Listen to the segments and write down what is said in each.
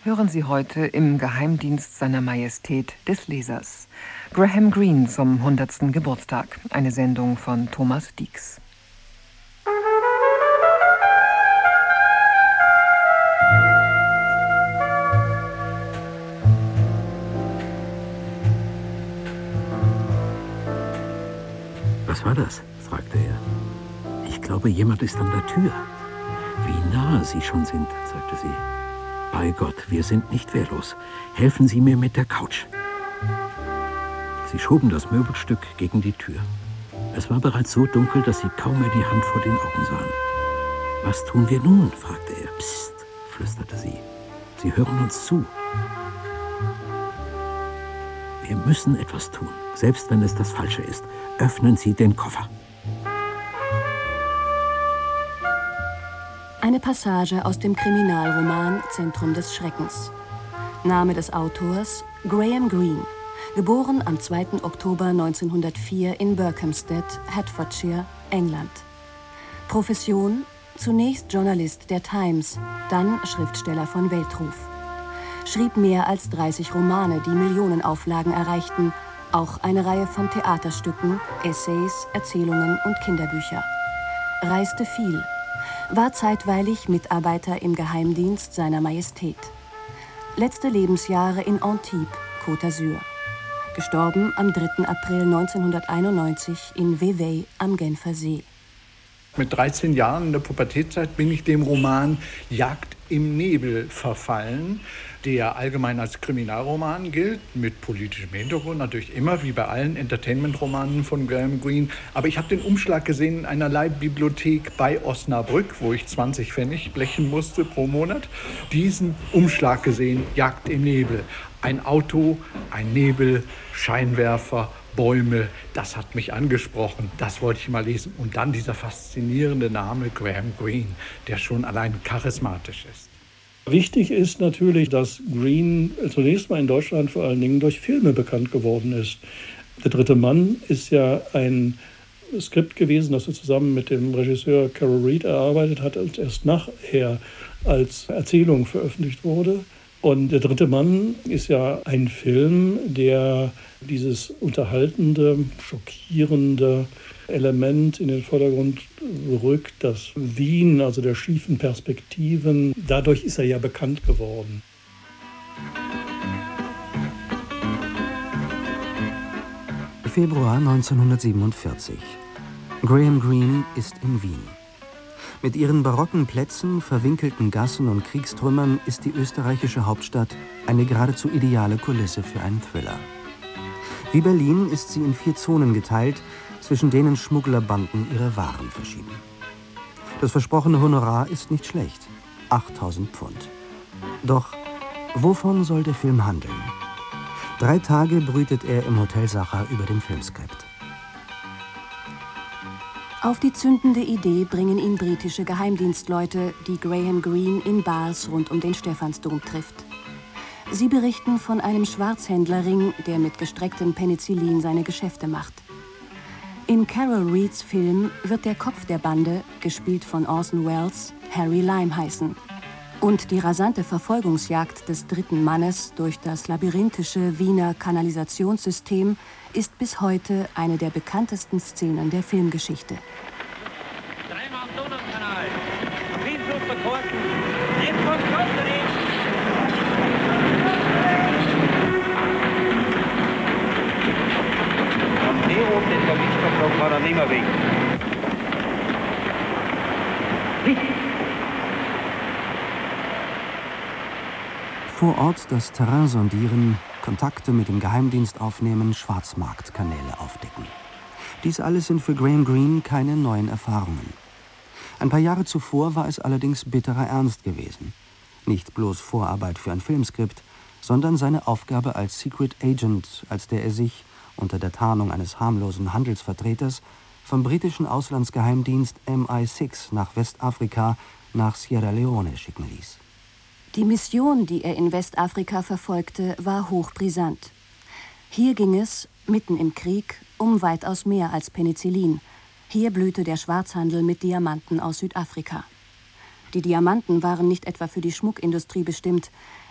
Hören Sie heute im Geheimdienst seiner Majestät des Lesers. Graham Greene zum 100. Geburtstag. Eine Sendung von Thomas Dix. Was war das? Fragte er. Ich glaube, jemand ist an der Tür. Wie nahe Sie schon sind, sagte sie. Bei Gott, wir sind nicht wehrlos. Helfen Sie mir mit der Couch. Sie schoben das Möbelstück gegen die Tür. Es war bereits so dunkel, dass sie kaum mehr die Hand vor den Augen sahen. Was tun wir nun? Fragte er. Psst, flüsterte sie. Sie hören uns zu. Wir müssen etwas tun, selbst wenn es das Falsche ist. Öffnen Sie den Koffer. Eine Passage aus dem Kriminalroman Zentrum des Schreckens. Name des Autors Graham Greene, geboren am 2. Oktober 1904 in Berkhamsted, Hertfordshire, England. Profession: zunächst Journalist der Times, dann Schriftsteller von Weltruf. Schrieb mehr als 30 Romane, die Millionenauflagen erreichten, auch eine Reihe von Theaterstücken, Essays, Erzählungen und Kinderbücher. Reiste viel, war zeitweilig Mitarbeiter im Geheimdienst seiner Majestät. Letzte Lebensjahre in Antibes, Côte d'Azur. Gestorben am 3. April 1991 in Vevey am Genfer See. Mit 13 Jahren in der Pubertätzeit bin ich dem Roman Jagd im Nebel verfallen, der allgemein als Kriminalroman gilt, mit politischem Hintergrund, natürlich immer, wie bei allen Entertainment-Romanen von Graham Greene. Aber ich habe den Umschlag gesehen in einer Leihbibliothek bei Osnabrück, wo ich 20 Pfennig blechen musste pro Monat. Diesen Umschlag gesehen, Jagd im Nebel. Ein Auto, ein Nebel, Scheinwerfer, Bäume, das hat mich angesprochen, das wollte ich mal lesen. Und dann dieser faszinierende Name Graham Greene, der schon allein charismatisch ist. Wichtig ist natürlich, dass Greene zunächst mal in Deutschland vor allen Dingen durch Filme bekannt geworden ist. Der dritte Mann ist ja ein Skript gewesen, das er zusammen mit dem Regisseur Carol Reed erarbeitet hat und erst nachher als Erzählung veröffentlicht wurde. Und der dritte Mann ist ja ein Film, der dieses unterhaltende, schockierende Element in den Vordergrund rückt, das Wien, also der schiefen Perspektiven. Dadurch ist er ja bekannt geworden. Februar 1947. Graham Greene ist in Wien. Mit ihren barocken Plätzen, verwinkelten Gassen und Kriegstrümmern ist die österreichische Hauptstadt eine geradezu ideale Kulisse für einen Thriller. Wie Berlin ist sie in 4 Zonen geteilt, zwischen denen Schmugglerbanden ihre Waren verschieben. Das versprochene Honorar ist nicht schlecht: 8.000 Pfund. Doch wovon soll der Film handeln? 3 Tage brütet er im Hotel Sacher über dem Filmskript. Auf die zündende Idee bringen ihn britische Geheimdienstleute, die Graham Greene in Bars rund um den Stephansdom trifft. Sie berichten von einem Schwarzhändlerring, der mit gestrecktem Penicillin seine Geschäfte macht. In Carol Reeds Film wird der Kopf der Bande, gespielt von Orson Welles, Harry Lime heißen. Und die rasante Verfolgungsjagd des dritten Mannes durch das labyrinthische Wiener Kanalisationssystem ist bis heute eine der bekanntesten Szenen der Filmgeschichte. Dreimal am Donaukanal, Riesenfluss der Korken, Impfung Kosterin. Am See oben ist der Wichterkopf, war der Nimmerweg. Vor Ort das Terrain sondieren, Kontakte mit dem Geheimdienst aufnehmen, Schwarzmarktkanäle aufdecken. Dies alles sind für Graham Greene keine neuen Erfahrungen. Ein paar Jahre zuvor war es allerdings bitterer Ernst gewesen. Nicht bloß Vorarbeit für ein Filmskript, sondern seine Aufgabe als Secret Agent, als der er sich, unter der Tarnung eines harmlosen Handelsvertreters, vom britischen Auslandsgeheimdienst MI6 nach Westafrika, nach Sierra Leone schicken ließ. Die Mission, die er in Westafrika verfolgte, war hochbrisant. Hier ging es, mitten im Krieg, um weitaus mehr als Penicillin. Hier blühte der Schwarzhandel mit Diamanten aus Südafrika. Die Diamanten waren nicht etwa für die Schmuckindustrie bestimmt.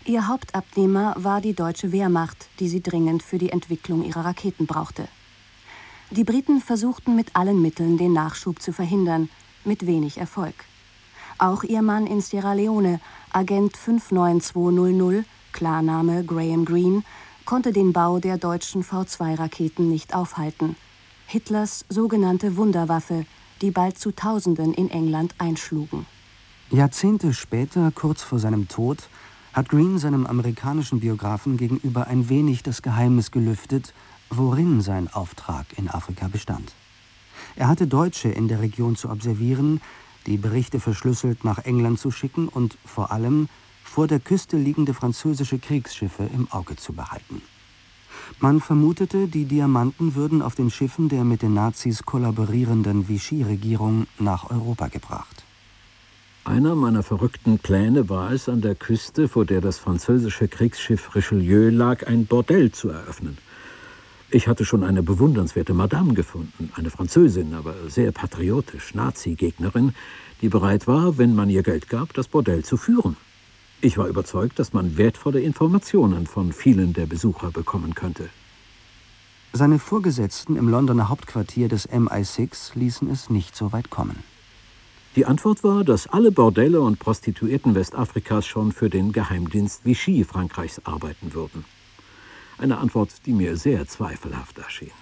Ihr Hauptabnehmer war die deutsche Wehrmacht, die sie dringend für die Entwicklung ihrer Raketen brauchte. Die Briten versuchten mit allen Mitteln, den Nachschub zu verhindern, mit wenig Erfolg. Auch ihr Mann in Sierra Leone, Agent 59200, Klarname Graham Greene, konnte den Bau der deutschen V2-Raketen nicht aufhalten. Hitlers sogenannte Wunderwaffe, die bald zu Tausenden in England einschlugen. Jahrzehnte später, kurz vor seinem Tod, hat Greene seinem amerikanischen Biografen gegenüber ein wenig das Geheimnis gelüftet, worin sein Auftrag in Afrika bestand. Er hatte Deutsche in der Region zu observieren, die Berichte verschlüsselt nach England zu schicken und vor allem vor der Küste liegende französische Kriegsschiffe im Auge zu behalten. Man vermutete, die Diamanten würden auf den Schiffen der mit den Nazis kollaborierenden Vichy-Regierung nach Europa gebracht. Einer meiner verrückten Pläne war es, an der Küste, vor der das französische Kriegsschiff Richelieu lag, ein Bordell zu eröffnen. Ich hatte schon eine bewundernswerte Madame gefunden, eine Französin, aber sehr patriotisch, Nazi-Gegnerin, die bereit war, wenn man ihr Geld gab, das Bordell zu führen. Ich war überzeugt, dass man wertvolle Informationen von vielen der Besucher bekommen könnte. Seine Vorgesetzten im Londoner Hauptquartier des MI6 ließen es nicht so weit kommen. Die Antwort war, dass alle Bordelle und Prostituierten Westafrikas schon für den Geheimdienst Vichy Frankreichs arbeiten würden. Eine Antwort, die mir sehr zweifelhaft erschien.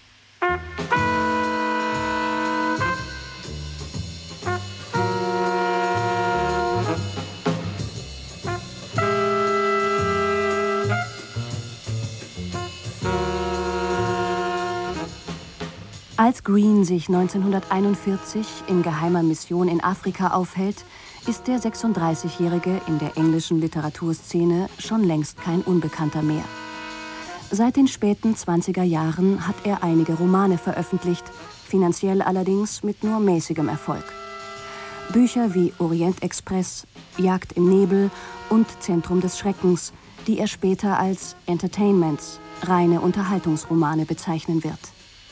Als Greene sich 1941 in geheimer Mission in Afrika aufhält, ist der 36-Jährige in der englischen Literaturszene schon längst kein Unbekannter mehr. Seit den späten 20er Jahren hat er einige Romane veröffentlicht, finanziell allerdings mit nur mäßigem Erfolg. Bücher wie Orient-Express, Jagd im Nebel und Zentrum des Schreckens, die er später als Entertainments, reine Unterhaltungsromane bezeichnen wird.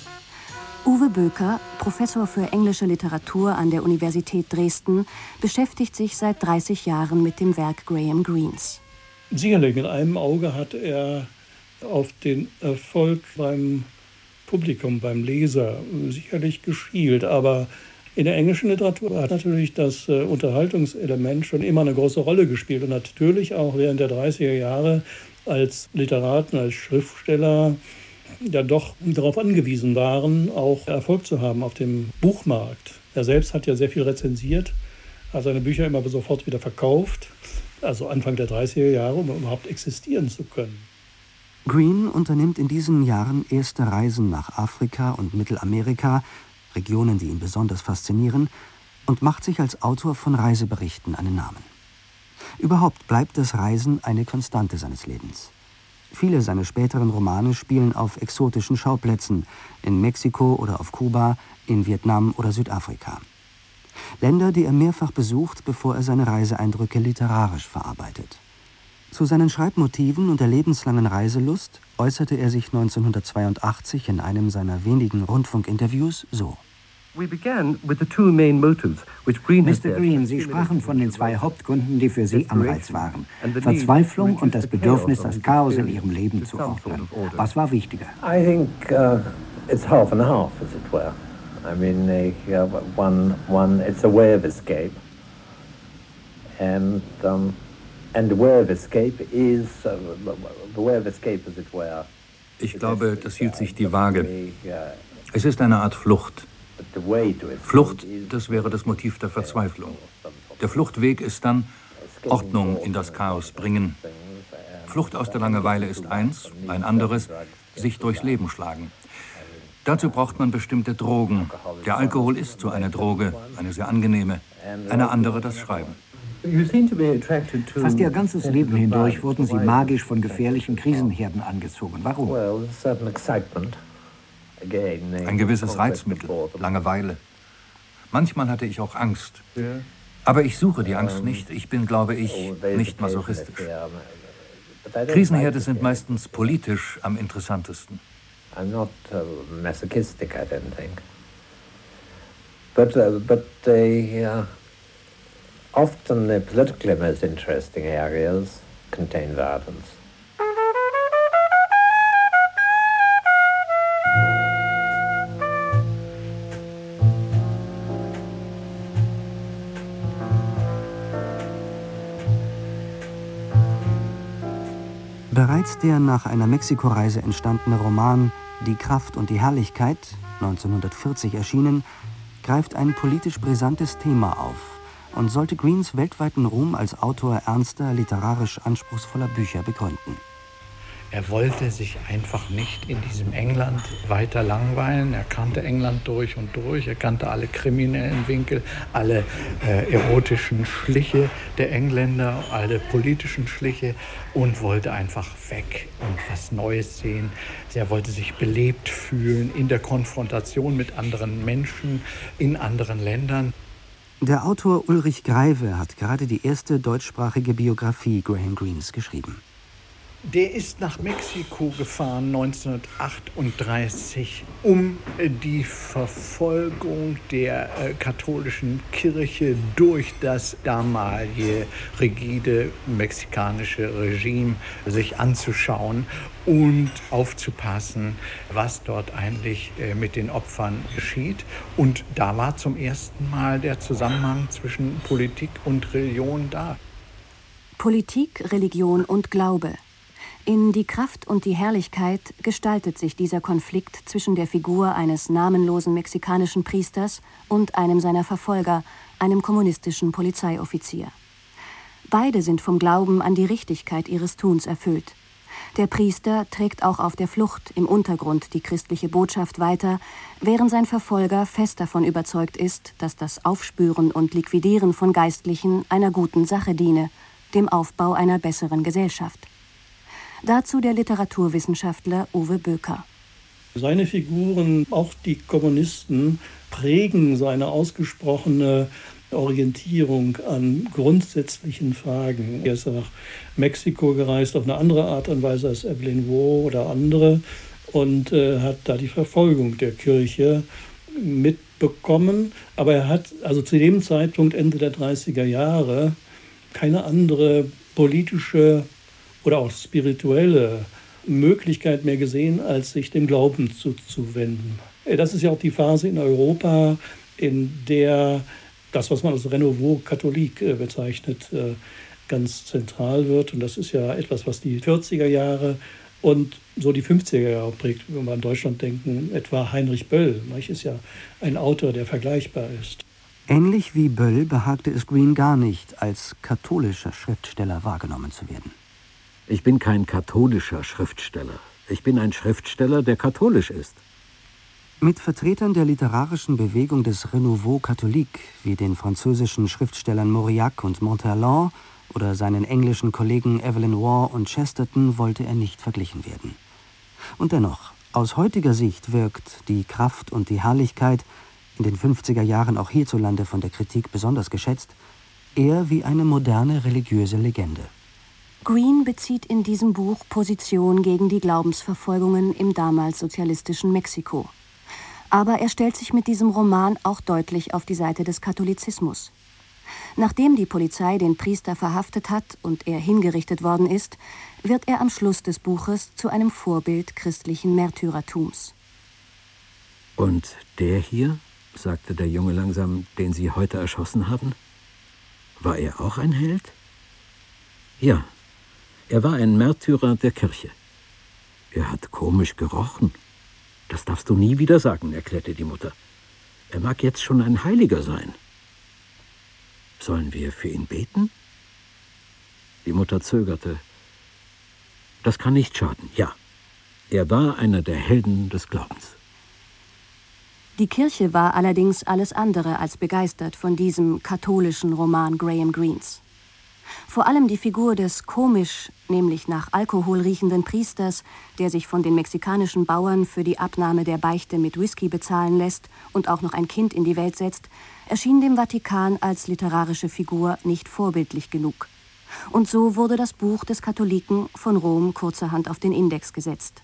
Uwe Böker, Professor für englische Literatur an der Universität Dresden, beschäftigt sich seit 30 Jahren mit dem Werk Graham Greenes. Sicherlich, mit einem Auge hat er auf den Erfolg beim Publikum, beim Leser sicherlich geschielt. Aber in der englischen Literatur hat natürlich das Unterhaltungselement schon immer eine große Rolle gespielt. Und natürlich auch während der 30er Jahre als Literaten, als Schriftsteller ja doch darauf angewiesen waren, auch Erfolg zu haben auf dem Buchmarkt. Er selbst hat ja sehr viel rezensiert, hat seine Bücher immer sofort wieder verkauft, also Anfang der 30er Jahre, um überhaupt existieren zu können. Greene unternimmt in diesen Jahren erste Reisen nach Afrika und Mittelamerika, Regionen, die ihn besonders faszinieren, und macht sich als Autor von Reiseberichten einen Namen. Überhaupt bleibt das Reisen eine Konstante seines Lebens. Viele seiner späteren Romane spielen auf exotischen Schauplätzen, in Mexiko oder auf Kuba, in Vietnam oder Südafrika. Länder, die er mehrfach besucht, bevor er seine Reiseeindrücke literarisch verarbeitet. Zu seinen Schreibmotiven und der lebenslangen Reiselust äußerte er sich 1982 in einem seiner wenigen Rundfunkinterviews so. Mr. Greene, Sie sprachen von den zwei Hauptgründen, die für Sie Anreiz waren. Verzweiflung und das Bedürfnis, das Chaos in Ihrem Leben zu ordnen. Was war wichtiger? I think it's half and half, as it were. I mean, it's a way of escape. And the way of escape is, the way of escape, as it were. Ich glaube, das hielt sich die Waage. Es ist eine Art Flucht. Flucht, das wäre das Motiv der Verzweiflung. Der Fluchtweg ist dann Ordnung in das Chaos bringen. Flucht aus der Langeweile ist eins, ein anderes, sich durchs Leben schlagen. Dazu braucht man bestimmte Drogen. Der Alkohol ist so eine Droge, eine sehr angenehme, eine andere das Schreiben. Fast Ihr ganzes Leben hindurch wurden Sie magisch von gefährlichen Krisenherden angezogen. Warum? Ein gewisses Reizmittel, Langeweile. Manchmal hatte ich auch Angst. Aber ich suche die Angst nicht. Ich bin, glaube ich, nicht masochistisch. Krisenherde sind meistens politisch am interessantesten. I'm not masochistic, I don't think. But often the politically most interesting areas contain violence. Bereits der nach einer Mexiko-Reise entstandene Roman »Die Kraft und die Herrlichkeit«, 1940 erschienen, greift ein politisch brisantes Thema auf und sollte Greens weltweiten Ruhm als Autor ernster, literarisch anspruchsvoller Bücher begründen. Er wollte sich einfach nicht in diesem England weiter langweilen. Er kannte England durch und durch. Er kannte alle kriminellen Winkel, alle erotischen Schliche der Engländer, alle politischen Schliche und wollte einfach weg und was Neues sehen. Er wollte sich belebt fühlen in der Konfrontation mit anderen Menschen in anderen Ländern. Der Autor Ulrich Greive hat gerade die erste deutschsprachige Biografie Graham Greens geschrieben. Der ist nach Mexiko gefahren 1938, um die Verfolgung der katholischen Kirche durch das damalige rigide mexikanische Regime sich anzuschauen und aufzupassen, was dort eigentlich mit den Opfern geschieht. Und da war zum ersten Mal der Zusammenhang zwischen Politik und Religion da. Politik, Religion und Glaube. In »Die Kraft und die Herrlichkeit« gestaltet sich dieser Konflikt zwischen der Figur eines namenlosen mexikanischen Priesters und einem seiner Verfolger, einem kommunistischen Polizeioffizier. Beide sind vom Glauben an die Richtigkeit ihres Tuns erfüllt. Der Priester trägt auch auf der Flucht im Untergrund die christliche Botschaft weiter, während sein Verfolger fest davon überzeugt ist, dass das Aufspüren und Liquidieren von Geistlichen einer guten Sache diene, dem Aufbau einer besseren Gesellschaft. Dazu der Literaturwissenschaftler Uwe Böker. Seine Figuren, auch die Kommunisten, prägen seine ausgesprochene Orientierung an grundsätzlichen Fragen. Er ist nach Mexiko gereist auf eine andere Art und Weise als Evelyn Waugh oder andere und hat da die Verfolgung der Kirche mitbekommen. Aber er hat also zu dem Zeitpunkt, Ende der 30er Jahre, keine andere politische oder auch spirituelle Möglichkeit mehr gesehen, als sich dem Glauben zuzuwenden. Das ist ja auch die Phase in Europa, in der das, was man als Renouveau catholique bezeichnet, ganz zentral wird. Und das ist ja etwas, was die 40er Jahre und so die 50er Jahre prägt. Wenn wir an Deutschland denken, etwa Heinrich Böll, ist ja ein Autor, der vergleichbar ist. Ähnlich wie Böll behagte es Green gar nicht, als katholischer Schriftsteller wahrgenommen zu werden. Ich bin kein katholischer Schriftsteller. Ich bin ein Schriftsteller, der katholisch ist. Mit Vertretern der literarischen Bewegung des Renouveau catholique, wie den französischen Schriftstellern Mauriac und Montalon oder seinen englischen Kollegen Evelyn Waugh und Chesterton, wollte er nicht verglichen werden. Und dennoch, aus heutiger Sicht wirkt Die Kraft und die Herrlichkeit, in den 50er Jahren auch hierzulande von der Kritik besonders geschätzt, eher wie eine moderne religiöse Legende. Green bezieht in diesem Buch Position gegen die Glaubensverfolgungen im damals sozialistischen Mexiko. Aber er stellt sich mit diesem Roman auch deutlich auf die Seite des Katholizismus. Nachdem die Polizei den Priester verhaftet hat und er hingerichtet worden ist, wird er am Schluss des Buches zu einem Vorbild christlichen Märtyrertums. Und der hier, sagte der Junge langsam, den Sie heute erschossen haben, war er auch ein Held? Ja. Er war ein Märtyrer der Kirche. Er hat komisch gerochen. Das darfst du nie wieder sagen, erklärte die Mutter. Er mag jetzt schon ein Heiliger sein. Sollen wir für ihn beten? Die Mutter zögerte. Das kann nicht schaden, ja. Er war einer der Helden des Glaubens. Die Kirche war allerdings alles andere als begeistert von diesem katholischen Roman Graham Greens. Vor allem die Figur des komisch, nämlich nach Alkohol riechenden Priesters, der sich von den mexikanischen Bauern für die Abnahme der Beichte mit Whisky bezahlen lässt und auch noch ein Kind in die Welt setzt, erschien dem Vatikan als literarische Figur nicht vorbildlich genug. Und so wurde das Buch des Katholiken von Rom kurzerhand auf den Index gesetzt.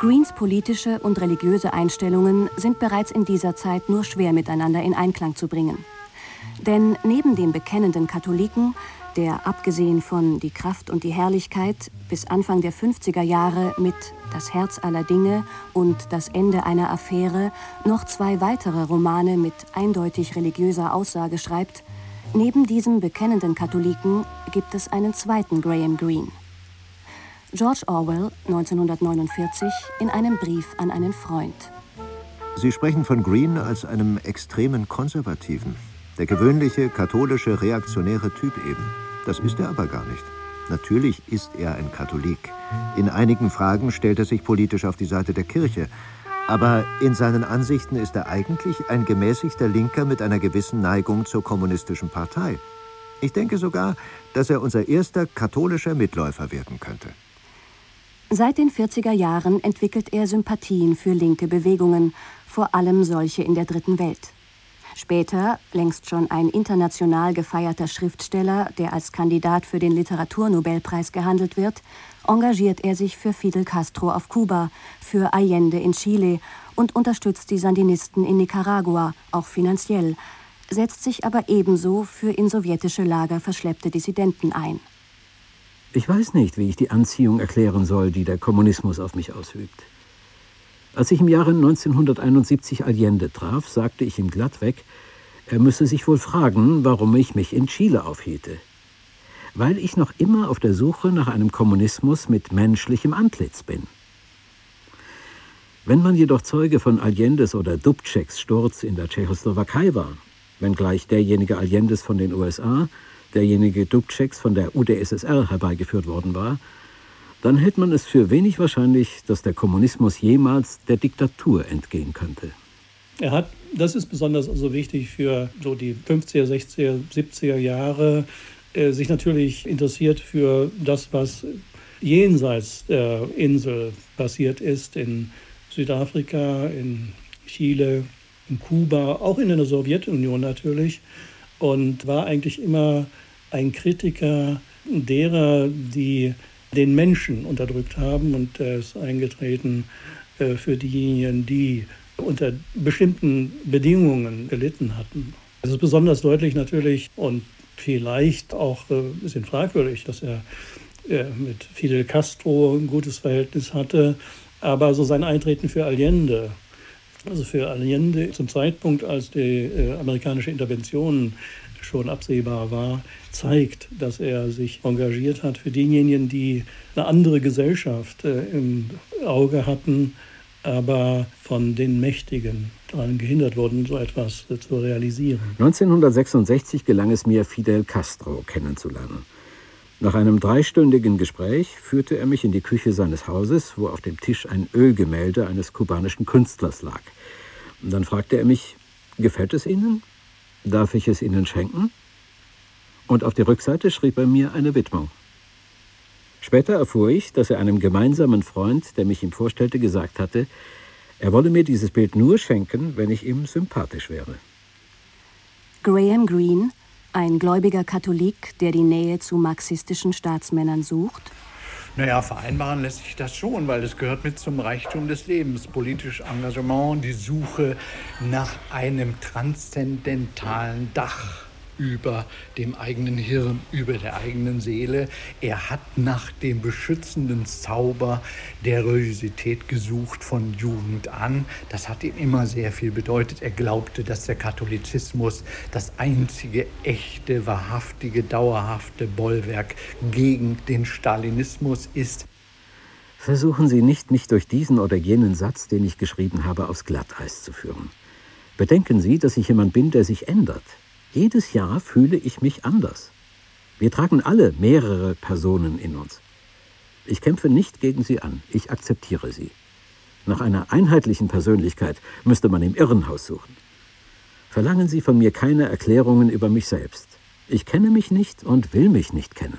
Greens politische und religiöse Einstellungen sind bereits in dieser Zeit nur schwer miteinander in Einklang zu bringen. Denn neben dem bekennenden Katholiken, der abgesehen von Die Kraft und die Herrlichkeit bis Anfang der 50er Jahre mit Das Herz aller Dinge und Das Ende einer Affäre noch 2 weitere Romane mit eindeutig religiöser Aussage schreibt, neben diesem bekennenden Katholiken gibt es einen zweiten Graham Greene. George Orwell, 1949, in einem Brief an einen Freund. Sie sprechen von Greene als einem extremen Konservativen. Der gewöhnliche, katholische, reaktionäre Typ eben. Das ist er aber gar nicht. Natürlich ist er ein Katholik. In einigen Fragen stellt er sich politisch auf die Seite der Kirche. Aber in seinen Ansichten ist er eigentlich ein gemäßigter Linker mit einer gewissen Neigung zur kommunistischen Partei. Ich denke sogar, dass er unser erster katholischer Mitläufer werden könnte. Seit den 40er Jahren entwickelt er Sympathien für linke Bewegungen, vor allem solche in der Dritten Welt. Später, längst schon ein international gefeierter Schriftsteller, der als Kandidat für den Literaturnobelpreis gehandelt wird, engagiert er sich für Fidel Castro auf Kuba, für Allende in Chile und unterstützt die Sandinisten in Nicaragua, auch finanziell, setzt sich aber ebenso für in sowjetische Lager verschleppte Dissidenten ein. Ich weiß nicht, wie ich die Anziehung erklären soll, die der Kommunismus auf mich ausübt. Als ich im Jahre 1971 Allende traf, sagte ich ihm glattweg, er müsse sich wohl fragen, warum ich mich in Chile aufhielte. Weil ich noch immer auf der Suche nach einem Kommunismus mit menschlichem Antlitz bin. Wenn man jedoch Zeuge von Allendes oder Dubčeks Sturz in der Tschechoslowakei war, wenngleich derjenige Allendes von den USA, derjenige Dubčeks von der UdSSR herbeigeführt worden war, dann hält man es für wenig wahrscheinlich, dass der Kommunismus jemals der Diktatur entgehen könnte. Er hat, das ist besonders also wichtig für so die 50er, 60er, 70er Jahre, sich natürlich interessiert für das, was jenseits der Insel passiert ist, in Südafrika, in Chile, in Kuba, auch in der Sowjetunion natürlich, und war eigentlich immer ein Kritiker derer, die den Menschen unterdrückt haben, und er ist eingetreten für diejenigen, die unter bestimmten Bedingungen gelitten hatten. Das ist besonders deutlich natürlich und vielleicht auch ein bisschen fragwürdig, dass er mit Fidel Castro ein gutes Verhältnis hatte, aber so sein Eintreten für Allende, also für Allende zum Zeitpunkt, als die amerikanische Intervention schon absehbar war, zeigt, dass er sich engagiert hat für diejenigen, die eine andere Gesellschaft im Auge hatten, aber von den Mächtigen daran gehindert wurden, so etwas zu realisieren. 1966 gelang es mir, Fidel Castro kennenzulernen. Nach einem 3-stündigen Gespräch führte er mich in die Küche seines Hauses, wo auf dem Tisch ein Ölgemälde eines kubanischen Künstlers lag. Und dann fragte er mich, gefällt es Ihnen? Darf ich es Ihnen schenken? Und auf die Rückseite schrieb er mir eine Widmung. Später erfuhr ich, dass er einem gemeinsamen Freund, der mich ihm vorstellte, gesagt hatte, er wolle mir dieses Bild nur schenken, wenn ich ihm sympathisch wäre. Graham Greene, ein gläubiger Katholik, der die Nähe zu marxistischen Staatsmännern sucht? Naja, vereinbaren lässt sich das schon, weil es gehört mit zum Reichtum des Lebens. Politisches Engagement, die Suche nach einem transzendentalen Dach über dem eigenen Hirn, über der eigenen Seele. Er hat nach dem beschützenden Zauber der Religiosität gesucht von Jugend an. Das hat ihm immer sehr viel bedeutet. Er glaubte, dass der Katholizismus das einzige echte, wahrhaftige, dauerhafte Bollwerk gegen den Stalinismus ist. Versuchen Sie nicht, mich durch diesen oder jenen Satz, den ich geschrieben habe, aufs Glatteis zu führen. Bedenken Sie, dass ich jemand bin, der sich ändert. Jedes Jahr fühle ich mich anders. Wir tragen alle mehrere Personen in uns. Ich kämpfe nicht gegen sie an, ich akzeptiere sie. Nach einer einheitlichen Persönlichkeit müsste man im Irrenhaus suchen. Verlangen Sie von mir keine Erklärungen über mich selbst. Ich kenne mich nicht und will mich nicht kennen.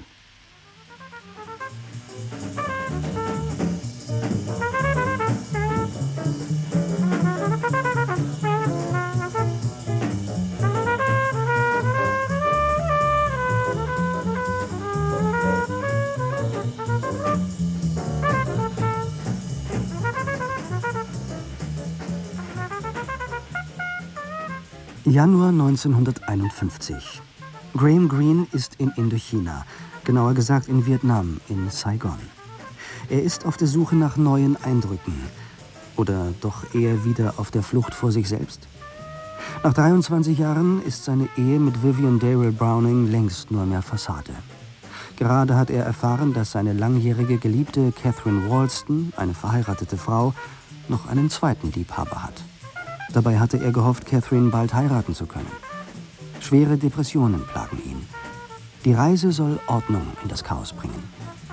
Januar 1951. Graham Greene ist in Indochina, genauer gesagt in Vietnam, in Saigon. Er ist auf der Suche nach neuen Eindrücken. Oder doch eher wieder auf der Flucht vor sich selbst? Nach 23 Jahren ist seine Ehe mit Vivian Darrell Browning längst nur mehr Fassade. Gerade hat er erfahren, dass seine langjährige Geliebte Catherine Walston, eine verheiratete Frau, noch einen zweiten Liebhaber hat. Dabei hatte er gehofft, Catherine bald heiraten zu können. Schwere Depressionen plagen ihn. Die Reise soll Ordnung in das Chaos bringen.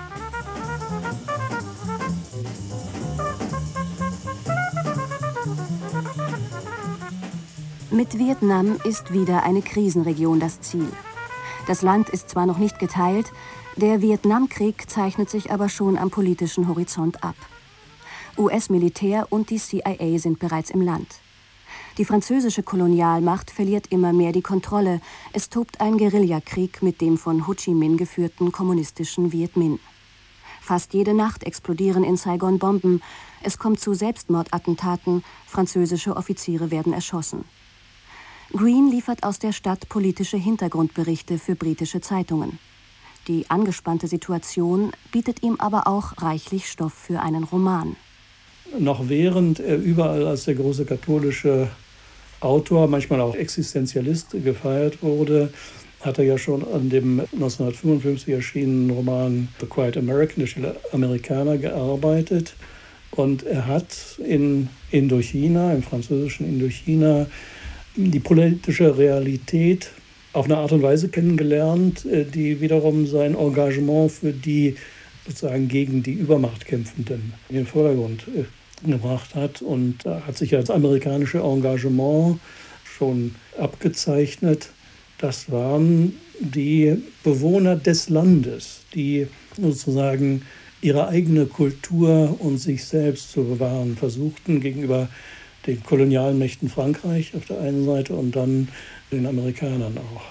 Mit Vietnam ist wieder eine Krisenregion das Ziel. Das Land ist zwar noch nicht geteilt, der Vietnamkrieg zeichnet sich aber schon am politischen Horizont ab. US-Militär und die CIA sind bereits im Land. Die französische Kolonialmacht verliert immer mehr die Kontrolle. Es tobt ein Guerillakrieg mit dem von Ho Chi Minh geführten kommunistischen Viet Minh. Fast jede Nacht explodieren in Saigon Bomben. Es kommt zu Selbstmordattentaten. Französische Offiziere werden erschossen. Greene liefert aus der Stadt politische Hintergrundberichte für britische Zeitungen. Die angespannte Situation bietet ihm aber auch reichlich Stoff für einen Roman. Noch während er überall als der große katholische Autor, manchmal auch Existenzialist, gefeiert wurde, hat er ja schon an dem 1955 erschienenen Roman The Quiet American, der Stille Amerikaner, gearbeitet. Und er hat in Indochina, im französischen Indochina, die politische Realität auf eine Art und Weise kennengelernt, die wiederum sein Engagement für die sozusagen gegen die Übermacht Kämpfenden in den Vordergrund gebracht hat. Und da hat sich das amerikanische Engagement schon abgezeichnet. Das waren die Bewohner des Landes, die sozusagen ihre eigene Kultur und sich selbst zu bewahren versuchten gegenüber den Kolonialmächten Frankreich auf der einen Seite und dann den Amerikanern auch.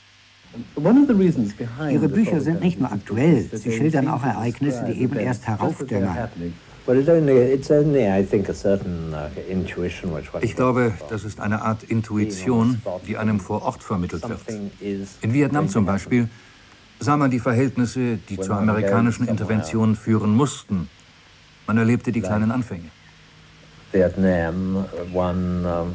Ihre Bücher sind nicht nur aktuell, sie schildern auch Ereignisse, die eben erst heraufdämmern. Ich glaube, das ist eine Art Intuition, die einem vor Ort vermittelt wird. In Vietnam zum Beispiel sah man die Verhältnisse, die zur amerikanischen Intervention führen mussten. Man erlebte die kleinen Anfänge. Vietnam, one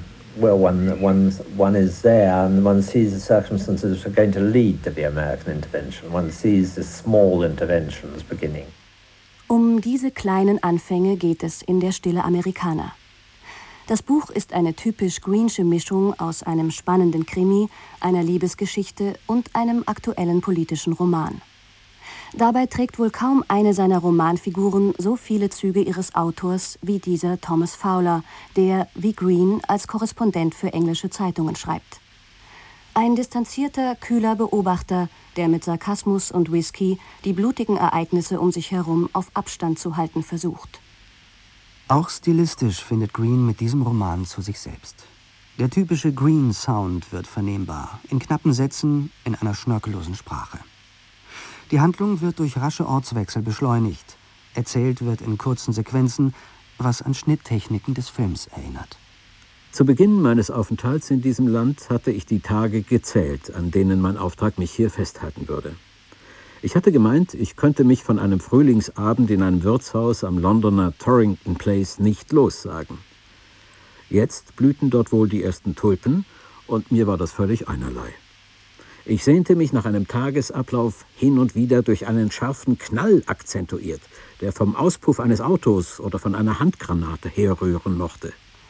is there and one sees the circumstances that are going to lead to the American intervention. One sees the small interventions beginning. Um diese kleinen Anfänge geht es in der Stille Amerikaner. Das Buch ist eine typisch Green'sche Mischung aus einem spannenden Krimi, einer Liebesgeschichte und einem aktuellen politischen Roman. Dabei trägt wohl kaum eine seiner Romanfiguren so viele Züge ihres Autors wie dieser Thomas Fowler, der, wie Greene, als Korrespondent für englische Zeitungen schreibt. Ein distanzierter, kühler Beobachter, der mit Sarkasmus und Whisky die blutigen Ereignisse um sich herum auf Abstand zu halten versucht. Auch stilistisch findet Greene mit diesem Roman zu sich selbst. Der typische Greene-Sound wird vernehmbar, in knappen Sätzen, in einer schnörkellosen Sprache. Die Handlung wird durch rasche Ortswechsel beschleunigt. Erzählt wird in kurzen Sequenzen, was an Schnitttechniken des Films erinnert. Zu Beginn meines Aufenthalts in diesem Land hatte ich die Tage gezählt, an denen mein Auftrag mich hier festhalten würde. Ich hatte gemeint, ich könnte mich von einem Frühlingsabend in einem Wirtshaus am Londoner Torrington Place nicht lossagen. Jetzt blühten dort wohl die ersten Tulpen und mir war das völlig einerlei. Ich sehnte mich nach einem Tagesablauf hin und wieder durch einen scharfen Knall akzentuiert, der vom Auspuff eines Autos oder von einer Handgranate herrühren mochte.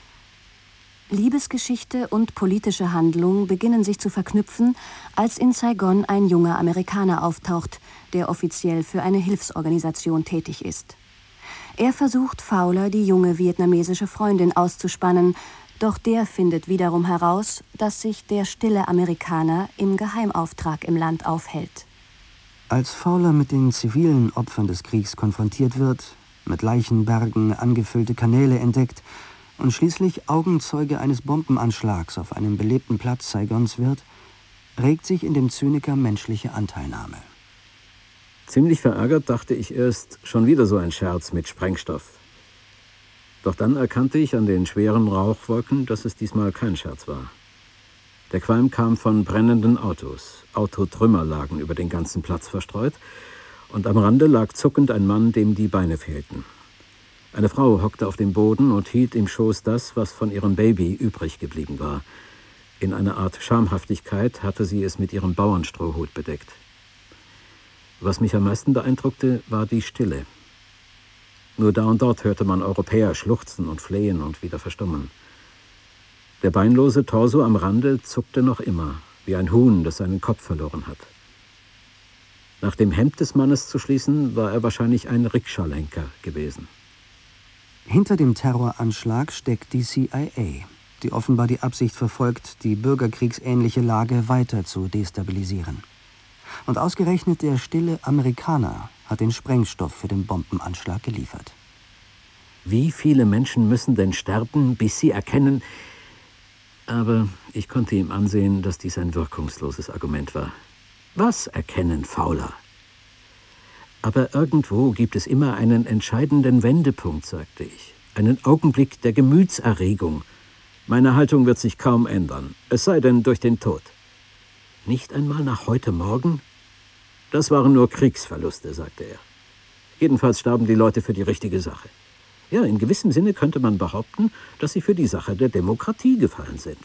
Liebesgeschichte und politische Handlung beginnen sich zu verknüpfen, als in Saigon ein junger Amerikaner auftaucht, der offiziell für eine Hilfsorganisation tätig ist. Er versucht, Fowler die junge vietnamesische Freundin auszuspannen, doch der findet wiederum heraus, dass sich der stille Amerikaner im Geheimauftrag im Land aufhält. Als Fowler mit den zivilen Opfern des Kriegs konfrontiert wird, mit Leichenbergen angefüllte Kanäle entdeckt und schließlich Augenzeuge eines Bombenanschlags auf einem belebten Platz Saigons wird, regt sich in dem Zyniker menschliche Anteilnahme. Ziemlich verärgert dachte ich erst, schon wieder so ein Scherz mit Sprengstoff. Doch dann erkannte ich an den schweren Rauchwolken, dass es diesmal kein Scherz war. Der Qualm kam von brennenden Autos. Autotrümmer lagen über den ganzen Platz verstreut und am Rande lag zuckend ein Mann, dem die Beine fehlten. Eine Frau hockte auf dem Boden und hielt im Schoß das, was von ihrem Baby übrig geblieben war. In einer Art Schamhaftigkeit hatte sie es mit ihrem Bauernstrohhut bedeckt. Was mich am meisten beeindruckte, war die Stille. Nur da und dort hörte man Europäer schluchzen und flehen und wieder verstummen. Der beinlose Torso am Rande zuckte noch immer, wie ein Huhn, das seinen Kopf verloren hat. Nach dem Hemd des Mannes zu schließen, war er wahrscheinlich ein Rikscha-Lenker gewesen. Hinter dem Terroranschlag steckt die CIA, die offenbar die Absicht verfolgt, die bürgerkriegsähnliche Lage weiter zu destabilisieren. Und ausgerechnet der stille Amerikaner hat den Sprengstoff für den Bombenanschlag geliefert. Wie viele Menschen müssen denn sterben, bis sie erkennen... Aber ich konnte ihm ansehen, dass dies ein wirkungsloses Argument war. Was erkennen, Fauler? Aber irgendwo gibt es immer einen entscheidenden Wendepunkt, sagte ich. Einen Augenblick der Gemütserregung. Meine Haltung wird sich kaum ändern, es sei denn durch den Tod. Nicht einmal nach heute Morgen? Das waren nur Kriegsverluste, sagte er. Jedenfalls starben die Leute für die richtige Sache. Ja, in gewissem Sinne könnte man behaupten, dass sie für die Sache der Demokratie gefallen sind.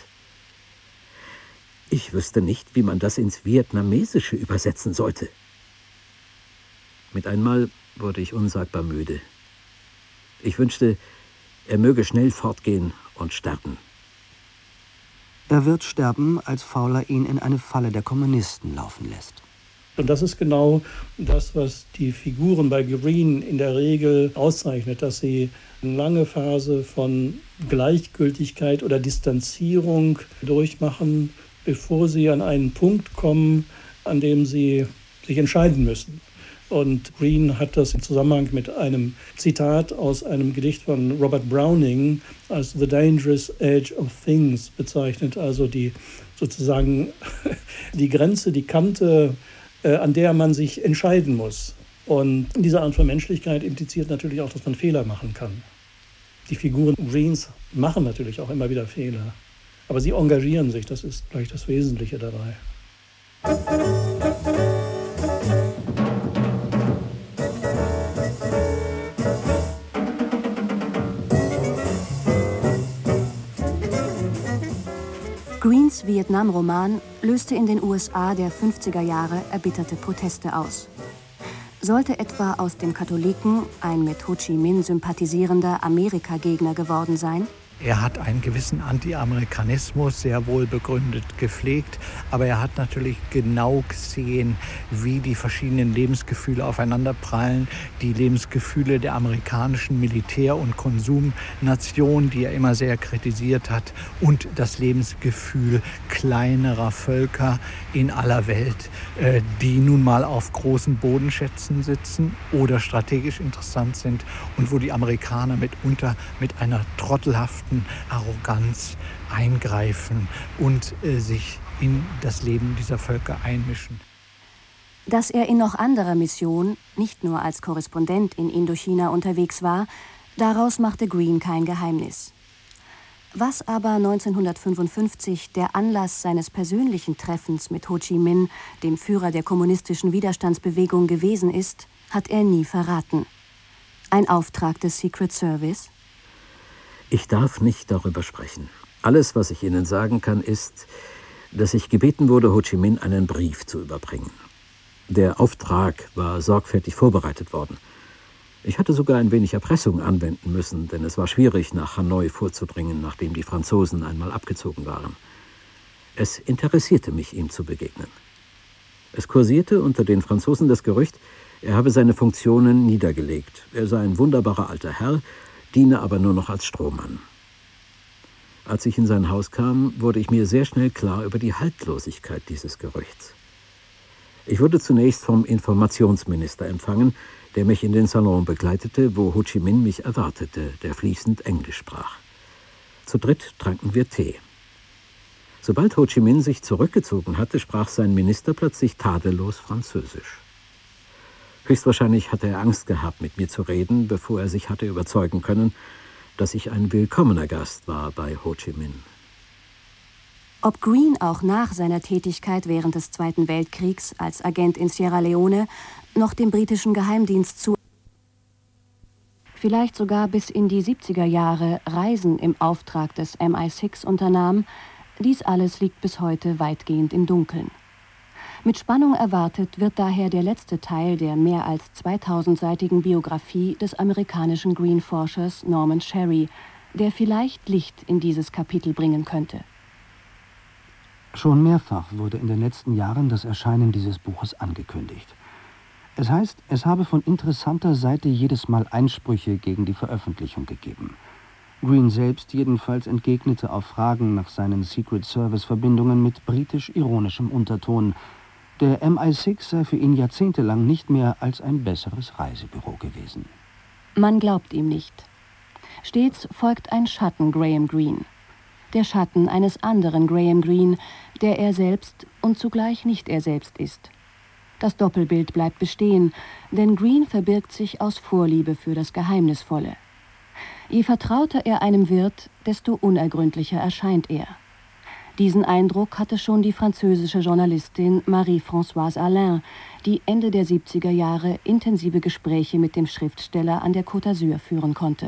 Ich wüsste nicht, wie man das ins Vietnamesische übersetzen sollte. Mit einmal wurde ich unsagbar müde. Ich wünschte, er möge schnell fortgehen und sterben. Er wird sterben, als Fowler ihn in eine Falle der Kommunisten laufen lässt. Und das ist genau das, was die Figuren bei Green in der Regel auszeichnet, dass sie eine lange Phase von Gleichgültigkeit oder Distanzierung durchmachen, bevor sie an einen Punkt kommen, an dem sie sich entscheiden müssen. Und Green hat das im Zusammenhang mit einem Zitat aus einem Gedicht von Robert Browning als The Dangerous Edge of Things bezeichnet, also die sozusagen die Grenze, die Kante, an der man sich entscheiden muss. Und diese Art von Menschlichkeit impliziert natürlich auch, dass man Fehler machen kann. Die Figuren Greens machen natürlich auch immer wieder Fehler, aber sie engagieren sich, das ist gleich das Wesentliche dabei. Greens Vietnam-Roman löste in den USA der 50er Jahre erbitterte Proteste aus. Sollte etwa aus dem Katholiken ein mit Ho Chi Minh sympathisierender Amerika-Gegner geworden sein? Er hat einen gewissen Anti-Amerikanismus sehr wohl begründet gepflegt, aber er hat natürlich genau gesehen, wie die verschiedenen Lebensgefühle aufeinanderprallen. Die Lebensgefühle der amerikanischen Militär- und Konsumnation, die er immer sehr kritisiert hat, und das Lebensgefühl kleinerer Völker in aller Welt, die nun mal auf großen Bodenschätzen sitzen oder strategisch interessant sind und wo die Amerikaner mitunter mit einer trottelhaften Arroganz eingreifen und sich in das Leben dieser Völker einmischen. Dass er in noch anderer Mission, nicht nur als Korrespondent in Indochina unterwegs war, daraus machte Green kein Geheimnis. Was aber 1955 der Anlass seines persönlichen Treffens mit Ho Chi Minh, dem Führer der kommunistischen Widerstandsbewegung, gewesen ist, hat er nie verraten. Ein Auftrag des Secret Service? Ich darf nicht darüber sprechen. Alles, was ich Ihnen sagen kann, ist, dass ich gebeten wurde, Ho Chi Minh einen Brief zu überbringen. Der Auftrag war sorgfältig vorbereitet worden. Ich hatte sogar ein wenig Erpressung anwenden müssen, denn es war schwierig, nach Hanoi vorzudringen, nachdem die Franzosen einmal abgezogen waren. Es interessierte mich, ihm zu begegnen. Es kursierte unter den Franzosen das Gerücht, er habe seine Funktionen niedergelegt. Er sei ein wunderbarer alter Herr, diene aber nur noch als Strohmann. Als ich in sein Haus kam, wurde ich mir sehr schnell klar über die Haltlosigkeit dieses Gerüchts. Ich wurde zunächst vom Informationsminister empfangen, der mich in den Salon begleitete, wo Ho Chi Minh mich erwartete, der fließend Englisch sprach. Zu dritt tranken wir Tee. Sobald Ho Chi Minh sich zurückgezogen hatte, sprach sein Minister plötzlich tadellos Französisch. Höchstwahrscheinlich hatte er Angst gehabt, mit mir zu reden, bevor er sich hatte überzeugen können, dass ich ein willkommener Gast war bei Ho Chi Minh. Ob Green auch nach seiner Tätigkeit während des Zweiten Weltkriegs als Agent in Sierra Leone noch dem britischen Geheimdienst vielleicht sogar bis in die 70er Jahre Reisen im Auftrag des MI6 unternahm, dies alles liegt bis heute weitgehend im Dunkeln. Mit Spannung erwartet wird daher der letzte Teil der mehr als 2000-seitigen Biografie des amerikanischen Green-Forschers Norman Sherry, der vielleicht Licht in dieses Kapitel bringen könnte. Schon mehrfach wurde in den letzten Jahren das Erscheinen dieses Buches angekündigt. Es heißt, es habe von interessanter Seite jedes Mal Einsprüche gegen die Veröffentlichung gegeben. Green selbst jedenfalls entgegnete auf Fragen nach seinen Secret-Service-Verbindungen mit britisch-ironischem Unterton. Der MI6 sei für ihn jahrzehntelang nicht mehr als ein besseres Reisebüro gewesen. Man glaubt ihm nicht. Stets folgt ein Schatten Graham Greene. Der Schatten eines anderen Graham Greene, der er selbst und zugleich nicht er selbst ist. Das Doppelbild bleibt bestehen, denn Greene verbirgt sich aus Vorliebe für das Geheimnisvolle. Je vertrauter er einem wird, desto unergründlicher erscheint er. Diesen Eindruck hatte schon die französische Journalistin Marie-Françoise Alain, die Ende der 70er Jahre intensive Gespräche mit dem Schriftsteller an der Côte d'Azur führen konnte.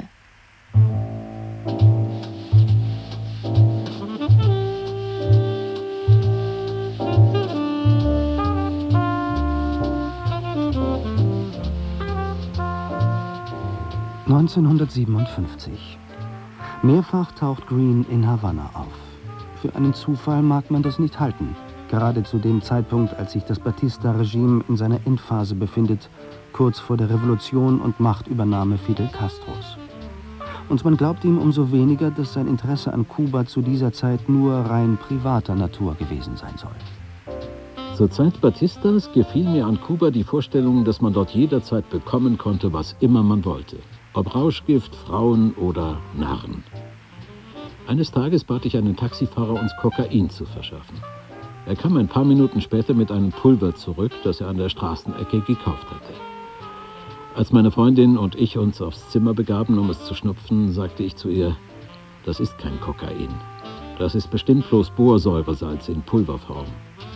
(1957) Mehrfach taucht Greene in Havanna auf. Für einen Zufall mag man das nicht halten, gerade zu dem Zeitpunkt, als sich das Batista-Regime in seiner Endphase befindet, kurz vor der Revolution und Machtübernahme Fidel Castros. Und man glaubt ihm umso weniger, dass sein Interesse an Kuba zu dieser Zeit nur rein privater Natur gewesen sein soll. Zur Zeit Batistas gefiel mir an Kuba die Vorstellung, dass man dort jederzeit bekommen konnte, was immer man wollte. Ob Rauschgift, Frauen oder Narren. Eines Tages bat ich einen Taxifahrer, uns Kokain zu verschaffen. Er kam ein paar Minuten später mit einem Pulver zurück, das er an der Straßenecke gekauft hatte. Als meine Freundin und ich uns aufs Zimmer begaben, um es zu schnupfen, sagte ich zu ihr, das ist kein Kokain. Das ist bestimmt bloß Borsäuresalz in Pulverform.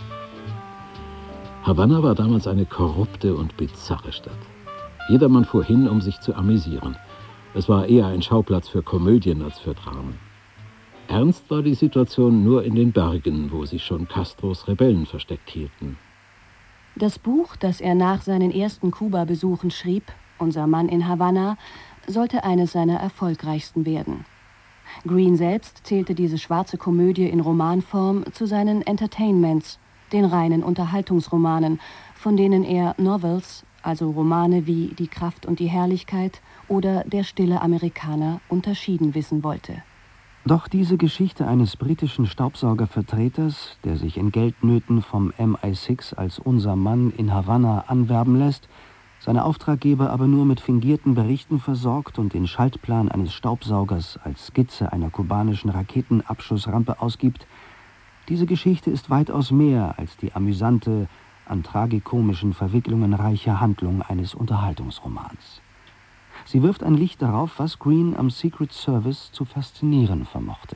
Havanna war damals eine korrupte und bizarre Stadt. Jedermann fuhr hin, um sich zu amüsieren. Es war eher ein Schauplatz für Komödien als für Dramen. Ernst war die Situation nur in den Bergen, wo sich schon Castros Rebellen versteckt hielten. Das Buch, das er nach seinen ersten Kuba-Besuchen schrieb, Unser Mann in Havanna, sollte eines seiner erfolgreichsten werden. Greene selbst zählte diese schwarze Komödie in Romanform zu seinen Entertainments, den reinen Unterhaltungsromanen, von denen er Novels, also Romane wie Die Kraft und die Herrlichkeit oder Der stille Amerikaner, unterschieden wissen wollte. Doch diese Geschichte eines britischen Staubsaugervertreters, der sich in Geldnöten vom MI6 als Unser Mann in Havanna anwerben lässt, seine Auftraggeber aber nur mit fingierten Berichten versorgt und den Schaltplan eines Staubsaugers als Skizze einer kubanischen Raketenabschussrampe ausgibt, diese Geschichte ist weitaus mehr als die amüsante, an tragikomischen Verwicklungen reiche Handlung eines Unterhaltungsromans. Sie wirft ein Licht darauf, was Greene am Secret Service zu faszinieren vermochte.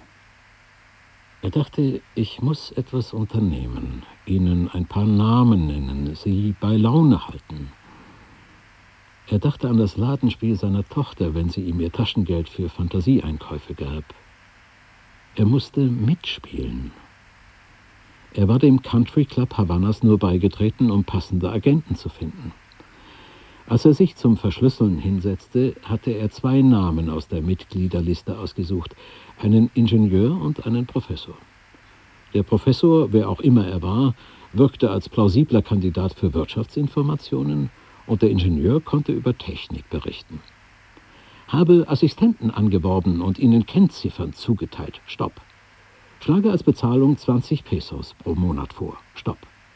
Er dachte, ich muss etwas unternehmen, ihnen ein paar Namen nennen, sie bei Laune halten. Er dachte an das Ladenspiel seiner Tochter, wenn sie ihm ihr Taschengeld für Fantasieeinkäufe gab. Er musste mitspielen. Er war dem Country Club Havannas nur beigetreten, um passende Agenten zu finden. Als er sich zum Verschlüsseln hinsetzte, hatte er 2 Namen aus der Mitgliederliste ausgesucht, einen Ingenieur und einen Professor. Der Professor, wer auch immer er war, wirkte als plausibler Kandidat für Wirtschaftsinformationen und der Ingenieur konnte über Technik berichten. Habe Assistenten angeworben und ihnen Kennziffern zugeteilt. Stopp. Schlage als Bezahlung 20 Pesos pro Monat vor. Stopp.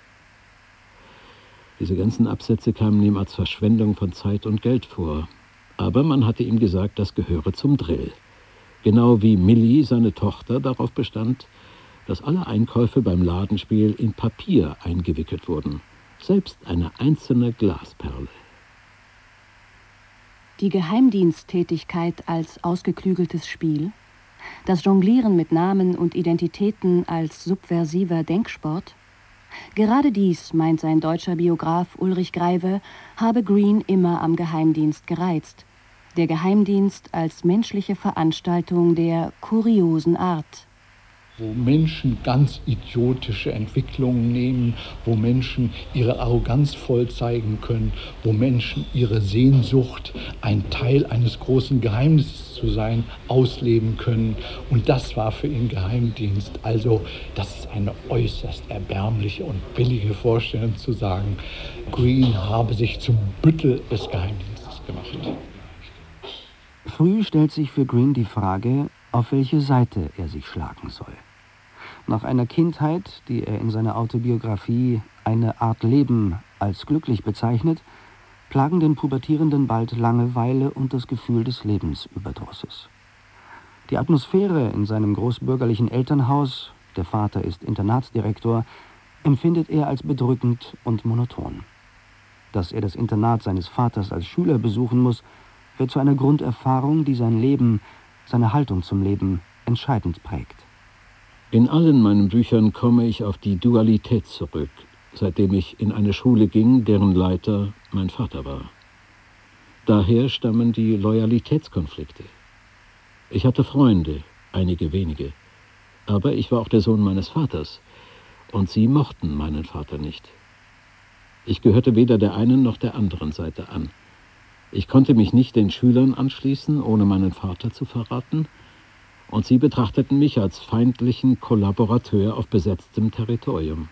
Diese ganzen Absätze kamen ihm als Verschwendung von Zeit und Geld vor. Aber man hatte ihm gesagt, das gehöre zum Drill. Genau wie Millie, seine Tochter, darauf bestand, dass alle Einkäufe beim Ladenspiel in Papier eingewickelt wurden. Selbst eine einzelne Glasperle. Die Geheimdiensttätigkeit als ausgeklügeltes Spiel? Das Jonglieren mit Namen und Identitäten als subversiver Denksport? Gerade dies, meint sein deutscher Biograf Ulrich Greive, habe Green immer am Geheimdienst gereizt. Der Geheimdienst als menschliche Veranstaltung der kuriosen Art. Wo Menschen ganz idiotische Entwicklungen nehmen, wo Menschen ihre Arroganz voll zeigen können, wo Menschen ihre Sehnsucht, ein Teil eines großen Geheimnisses zu sein, ausleben können. Und das war für ihn Geheimdienst. Also das ist eine äußerst erbärmliche und billige Vorstellung zu sagen, Green habe sich zum Büttel des Geheimdienstes gemacht. Früh stellt sich für Green die Frage, auf welche Seite er sich schlagen soll. Nach einer Kindheit, die er in seiner Autobiografie eine Art Leben als glücklich bezeichnet, plagen den Pubertierenden bald Langeweile und das Gefühl des Lebensüberdrusses. Die Atmosphäre in seinem großbürgerlichen Elternhaus, der Vater ist Internatsdirektor, empfindet er als bedrückend und monoton. Dass er das Internat seines Vaters als Schüler besuchen muss, wird zu einer Grunderfahrung, die sein Leben, seine Haltung zum Leben entscheidend prägt. In allen meinen Büchern komme ich auf die Dualität zurück, seitdem ich in eine Schule ging, deren Leiter mein Vater war. Daher stammen die Loyalitätskonflikte. Ich hatte Freunde, einige wenige, aber ich war auch der Sohn meines Vaters und sie mochten meinen Vater nicht. Ich gehörte weder der einen noch der anderen Seite an. Ich konnte mich nicht den Schülern anschließen, ohne meinen Vater zu verraten, und sie betrachteten mich als feindlichen Kollaborateur auf besetztem Territorium.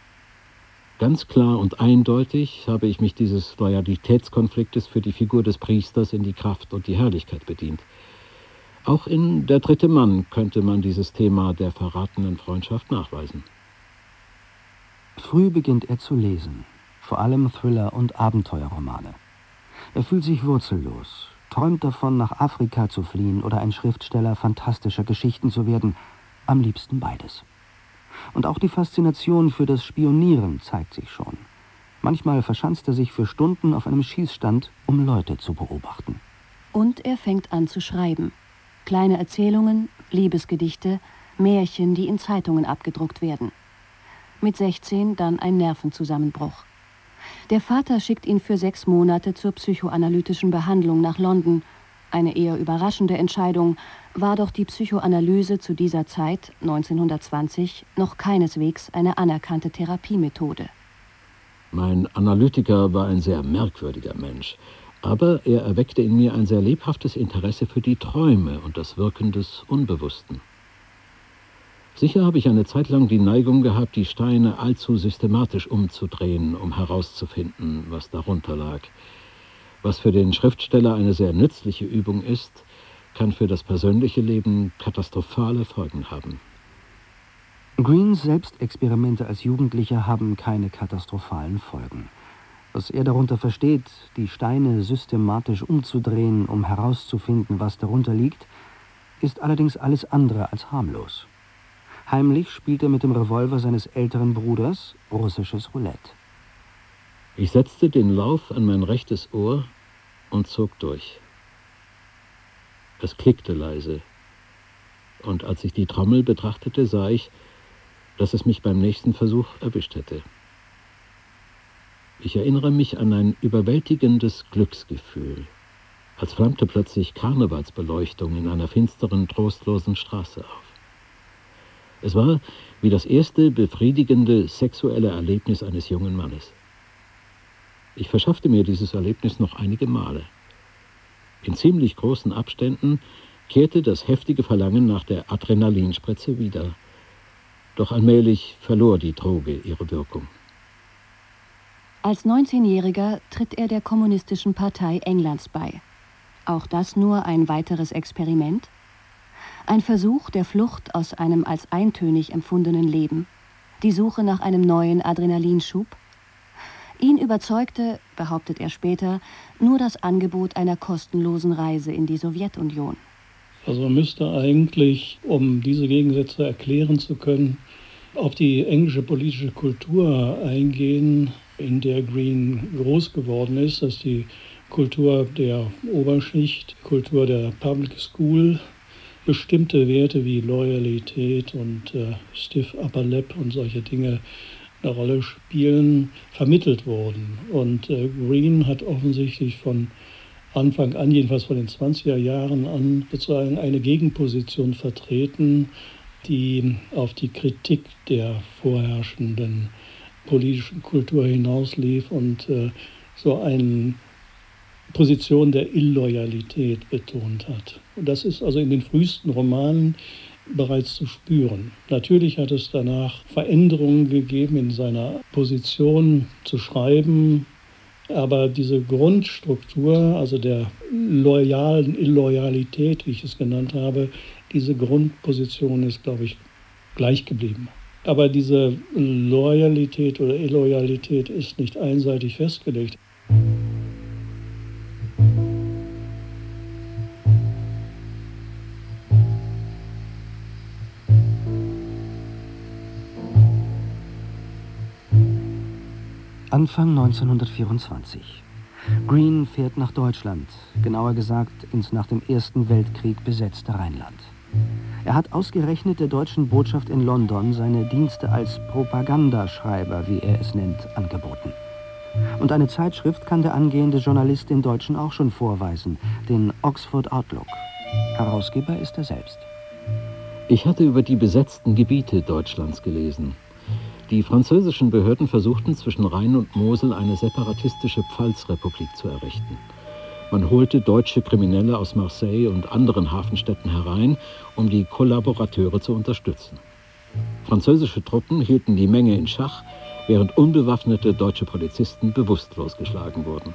Ganz klar und eindeutig habe ich mich dieses Loyalitätskonfliktes für die Figur des Priesters in die Kraft und die Herrlichkeit bedient. Auch in Der dritte Mann könnte man dieses Thema der verratenen Freundschaft nachweisen. Früh beginnt er zu lesen, vor allem Thriller und Abenteuerromane. Er fühlt sich wurzellos, träumt davon, nach Afrika zu fliehen oder ein Schriftsteller fantastischer Geschichten zu werden, am liebsten beides. Und auch die Faszination für das Spionieren zeigt sich schon. Manchmal verschanzt er sich für Stunden auf einem Schießstand, um Leute zu beobachten. Und er fängt an zu schreiben. Kleine Erzählungen, Liebesgedichte, Märchen, die in Zeitungen abgedruckt werden. Mit 16 dann ein Nervenzusammenbruch. Der Vater schickt ihn für 6 Monate zur psychoanalytischen Behandlung nach London. Eine eher überraschende Entscheidung, war doch die Psychoanalyse zu dieser Zeit, 1920, noch keineswegs eine anerkannte Therapiemethode. Mein Analytiker war ein sehr merkwürdiger Mensch, aber er erweckte in mir ein sehr lebhaftes Interesse für die Träume und das Wirken des Unbewussten. Sicher habe ich eine Zeit lang die Neigung gehabt, die Steine allzu systematisch umzudrehen, um herauszufinden, was darunter lag. Was für den Schriftsteller eine sehr nützliche Übung ist, kann für das persönliche Leben katastrophale Folgen haben. Greens Selbstexperimente als Jugendlicher haben keine katastrophalen Folgen. Was er darunter versteht, die Steine systematisch umzudrehen, um herauszufinden, was darunter liegt, ist allerdings alles andere als harmlos. Heimlich spielt er mit dem Revolver seines älteren Bruders russisches Roulette. Ich setzte den Lauf an mein rechtes Ohr und zog durch. Es klickte leise, und als ich die Trommel betrachtete, sah ich, dass es mich beim nächsten Versuch erwischt hätte. Ich erinnere mich an ein überwältigendes Glücksgefühl, als flammte plötzlich Karnevalsbeleuchtung in einer finsteren, trostlosen Straße auf. Es war wie das erste befriedigende sexuelle Erlebnis eines jungen Mannes. Ich verschaffte mir dieses Erlebnis noch einige Male. In ziemlich großen Abständen kehrte das heftige Verlangen nach der Adrenalinspritze wieder. Doch allmählich verlor die Droge ihre Wirkung. Als 19-Jähriger tritt er der Kommunistischen Partei Englands bei. Auch das nur ein weiteres Experiment? Ein Versuch der Flucht aus einem als eintönig empfundenen Leben? Die Suche nach einem neuen Adrenalinschub? Ihn überzeugte, behauptet er später, nur das Angebot einer kostenlosen Reise in die Sowjetunion. Also man müsste eigentlich, um diese Gegensätze erklären zu können, auf die englische politische Kultur eingehen, in der Green groß geworden ist. Das ist die Kultur der Oberschicht, Kultur der Public School, bestimmte Werte wie Loyalität und Stiff Upper Lip und solche Dinge eine Rolle spielen, vermittelt wurden. Und Greene hat offensichtlich von Anfang an, jedenfalls von den 20er Jahren an, sozusagen eine Gegenposition vertreten, die auf die Kritik der vorherrschenden politischen Kultur hinauslief und so eine Position der Illoyalität betont hat. Und das ist also in den frühesten Romanen bereits zu spüren. Natürlich hat es danach Veränderungen gegeben in seiner Position zu schreiben, aber diese Grundstruktur, also der loyalen Illoyalität, wie ich es genannt habe, diese Grundposition ist, glaube ich, gleich geblieben. Aber diese Loyalität oder Illoyalität ist nicht einseitig festgelegt. Anfang 1924. Greene fährt nach Deutschland, genauer gesagt ins nach dem Ersten Weltkrieg besetzte Rheinland. Er hat ausgerechnet der deutschen Botschaft in London seine Dienste als Propagandaschreiber, wie er es nennt, angeboten. Und eine Zeitschrift kann der angehende Journalist den Deutschen auch schon vorweisen, den Oxford Outlook. Herausgeber ist er selbst. Ich hatte über die besetzten Gebiete Deutschlands gelesen. Die französischen Behörden versuchten zwischen Rhein und Mosel eine separatistische Pfalzrepublik zu errichten. Man holte deutsche Kriminelle aus Marseille und anderen Hafenstädten herein, um die Kollaborateure zu unterstützen. Französische Truppen hielten die Menge in Schach, während unbewaffnete deutsche Polizisten bewusstlos geschlagen wurden.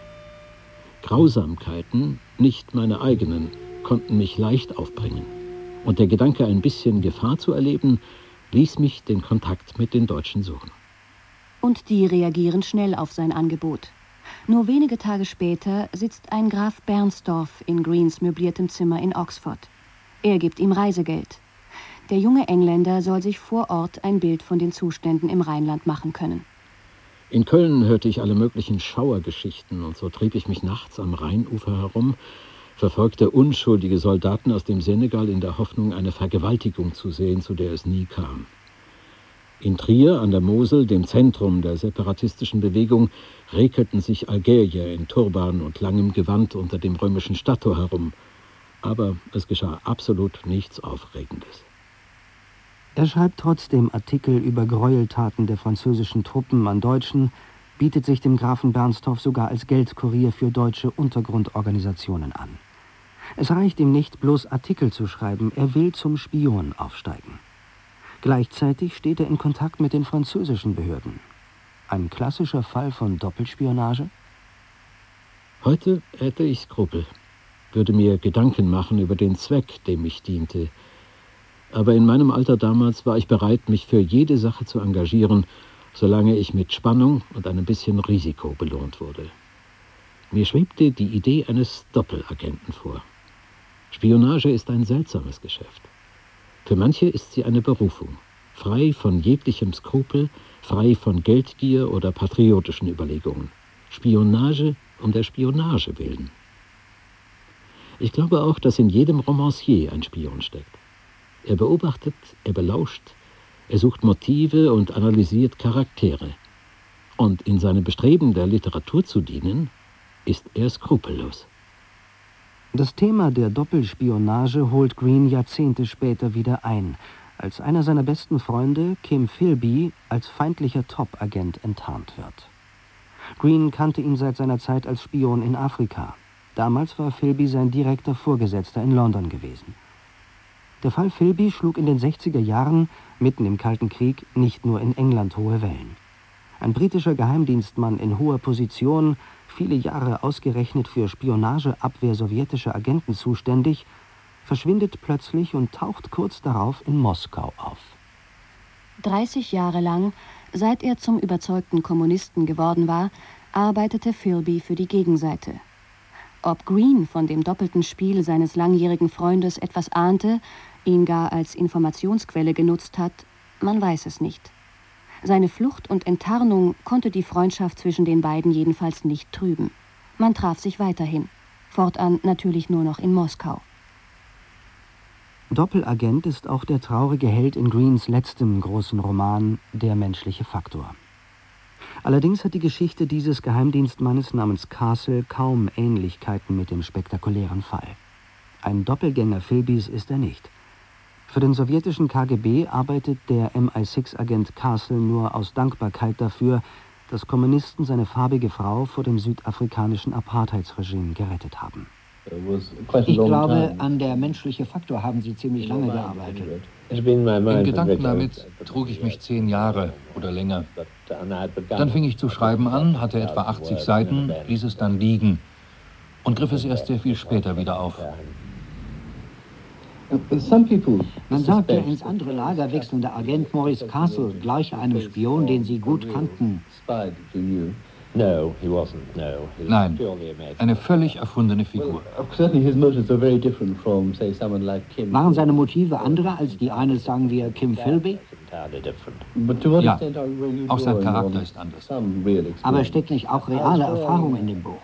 Grausamkeiten, nicht meine eigenen, konnten mich leicht aufbringen. Und der Gedanke, ein bisschen Gefahr zu erleben, ließ mich den Kontakt mit den Deutschen suchen. Und die reagieren schnell auf sein Angebot. Nur wenige Tage später sitzt ein Graf Bernstorff in Greenes möbliertem Zimmer in Oxford. Er gibt ihm Reisegeld. Der junge Engländer soll sich vor Ort ein Bild von den Zuständen im Rheinland machen können. In Köln hörte ich alle möglichen Schauergeschichten und so trieb ich mich nachts am Rheinufer herum, verfolgte unschuldige Soldaten aus dem Senegal in der Hoffnung, eine Vergewaltigung zu sehen, zu der es nie kam. In Trier an der Mosel, dem Zentrum der separatistischen Bewegung, rekelten sich Algerier in Turban und langem Gewand unter dem römischen Stadttor herum. Aber es geschah absolut nichts Aufregendes. Er schreibt trotzdem Artikel über Gräueltaten der französischen Truppen an Deutschen, bietet sich dem Grafen Bernstorff sogar als Geldkurier für deutsche Untergrundorganisationen an. Es reicht ihm nicht, bloß Artikel zu schreiben, er will zum Spion aufsteigen. Gleichzeitig steht er in Kontakt mit den französischen Behörden. Ein klassischer Fall von Doppelspionage? Heute hätte ich Skrupel, würde mir Gedanken machen über den Zweck, dem ich diente. Aber in meinem Alter damals war ich bereit, mich für jede Sache zu engagieren, solange ich mit Spannung und einem bisschen Risiko belohnt wurde. Mir schwebte die Idee eines Doppelagenten vor. Spionage ist ein seltsames Geschäft. Für manche ist sie eine Berufung, frei von jeglichem Skrupel, frei von Geldgier oder patriotischen Überlegungen. Spionage um der Spionage willen. Ich glaube auch, dass in jedem Romancier ein Spion steckt. Er beobachtet, er belauscht, er sucht Motive und analysiert Charaktere. Und in seinem Bestreben, der Literatur zu dienen, ist er skrupellos. Das Thema der Doppelspionage holt Greene Jahrzehnte später wieder ein, als einer seiner besten Freunde, Kim Philby, als feindlicher Top-Agent enttarnt wird. Greene kannte ihn seit seiner Zeit als Spion in Afrika. Damals war Philby sein direkter Vorgesetzter in London gewesen. Der Fall Philby schlug in den 60er Jahren, mitten im Kalten Krieg, nicht nur in England hohe Wellen. Ein britischer Geheimdienstmann in hoher Position, viele Jahre ausgerechnet für Spionageabwehr sowjetischer Agenten zuständig, verschwindet plötzlich und taucht kurz darauf in Moskau auf. 30 Jahre lang, seit er zum überzeugten Kommunisten geworden war, arbeitete Philby für die Gegenseite. Ob Greene von dem doppelten Spiel seines langjährigen Freundes etwas ahnte, ihn gar als Informationsquelle genutzt hat, man weiß es nicht. Seine Flucht und Enttarnung konnte die Freundschaft zwischen den beiden jedenfalls nicht trüben. Man traf sich weiterhin, fortan natürlich nur noch in Moskau. Doppelagent ist auch der traurige Held in Greens letztem großen Roman »Der menschliche Faktor«. Allerdings hat die Geschichte dieses Geheimdienstmannes namens Castle kaum Ähnlichkeiten mit dem spektakulären Fall. Ein Doppelgänger Philbys ist er nicht. Für den sowjetischen KGB arbeitet der MI6-Agent Castle nur aus Dankbarkeit dafür, dass Kommunisten seine farbige Frau vor dem südafrikanischen Apartheidsregime gerettet haben. Ich glaube, an der menschliche Faktor haben Sie ziemlich lange gearbeitet. In Gedanken damit trug ich mich 10 Jahre oder länger. Dann fing ich zu schreiben an, hatte etwa 80 Seiten, ließ es dann liegen und griff es erst sehr viel später wieder auf. Man sagt, der ins andere Lager wechselnde Agent Maurice Castle gleiche einem Spion, den Sie gut kannten. Nein, eine völlig erfundene Figur. Waren seine Motive andere als die eines, sagen wir, Kim Philby? Ja, auch sein Charakter ist anders. Aber steckt nicht auch reale Erfahrung in dem Buch?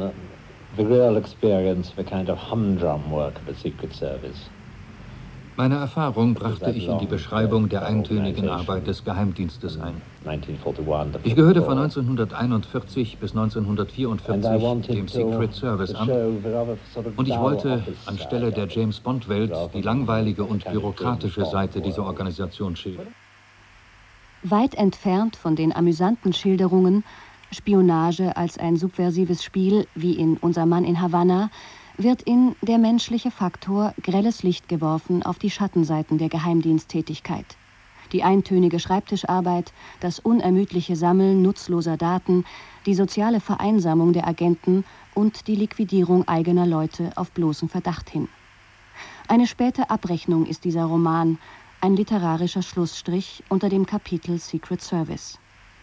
Meine Erfahrung brachte ich in die Beschreibung der eintönigen Arbeit des Geheimdienstes ein. Ich gehörte von 1941 bis 1944 dem Secret Service an und ich wollte anstelle der James-Bond-Welt die langweilige und bürokratische Seite dieser Organisation schildern. Weit entfernt von den amüsanten Schilderungen, Spionage als ein subversives Spiel wie in Unser Mann in Havanna, wird in Der menschliche Faktor grelles Licht geworfen auf die Schattenseiten der Geheimdiensttätigkeit. Die eintönige Schreibtischarbeit, das unermüdliche Sammeln nutzloser Daten, die soziale Vereinsamung der Agenten und die Liquidierung eigener Leute auf bloßen Verdacht hin. Eine späte Abrechnung ist dieser Roman, ein literarischer Schlussstrich unter dem Kapitel Secret Service.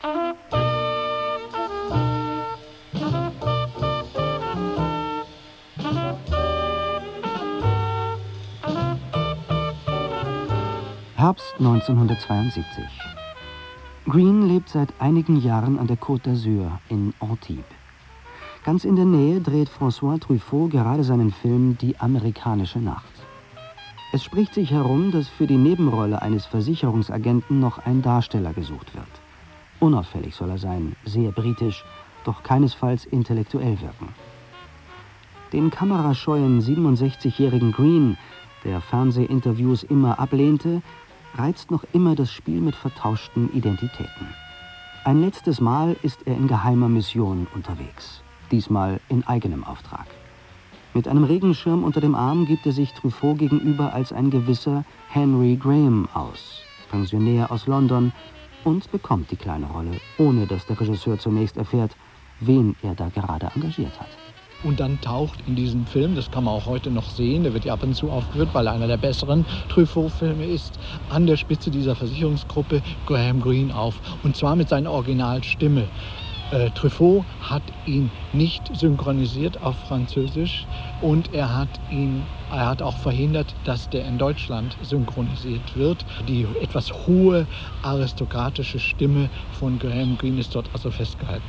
Herbst 1972. Green lebt seit einigen Jahren an der Côte d'Azur in Antibes. Ganz in der Nähe dreht François Truffaut gerade seinen Film »Die amerikanische Nacht«. Es spricht sich herum, dass für die Nebenrolle eines Versicherungsagenten noch ein Darsteller gesucht wird. Unauffällig soll er sein, sehr britisch, doch keinesfalls intellektuell wirken. Den kamerascheuen 67-jährigen Green, der Fernsehinterviews immer ablehnte, reizt noch immer das Spiel mit vertauschten Identitäten. Ein letztes Mal ist er in geheimer Mission unterwegs, diesmal in eigenem Auftrag. Mit einem Regenschirm unter dem Arm gibt er sich Truffaut gegenüber als ein gewisser Henry Graham aus, Pensionär aus London, und bekommt die kleine Rolle, ohne dass der Regisseur zunächst erfährt, wen er da gerade engagiert hat. Und dann taucht in diesem Film, das kann man auch heute noch sehen, der wird ja ab und zu aufgeführt, weil er einer der besseren Truffaut-Filme ist, an der Spitze dieser Versicherungsgruppe Graham Greene auf. Und zwar mit seiner Originalstimme. Truffaut hat ihn nicht synchronisiert auf Französisch und er hat auch verhindert, dass der in Deutschland synchronisiert wird. Die etwas hohe aristokratische Stimme von Graham Greene ist dort also festgehalten.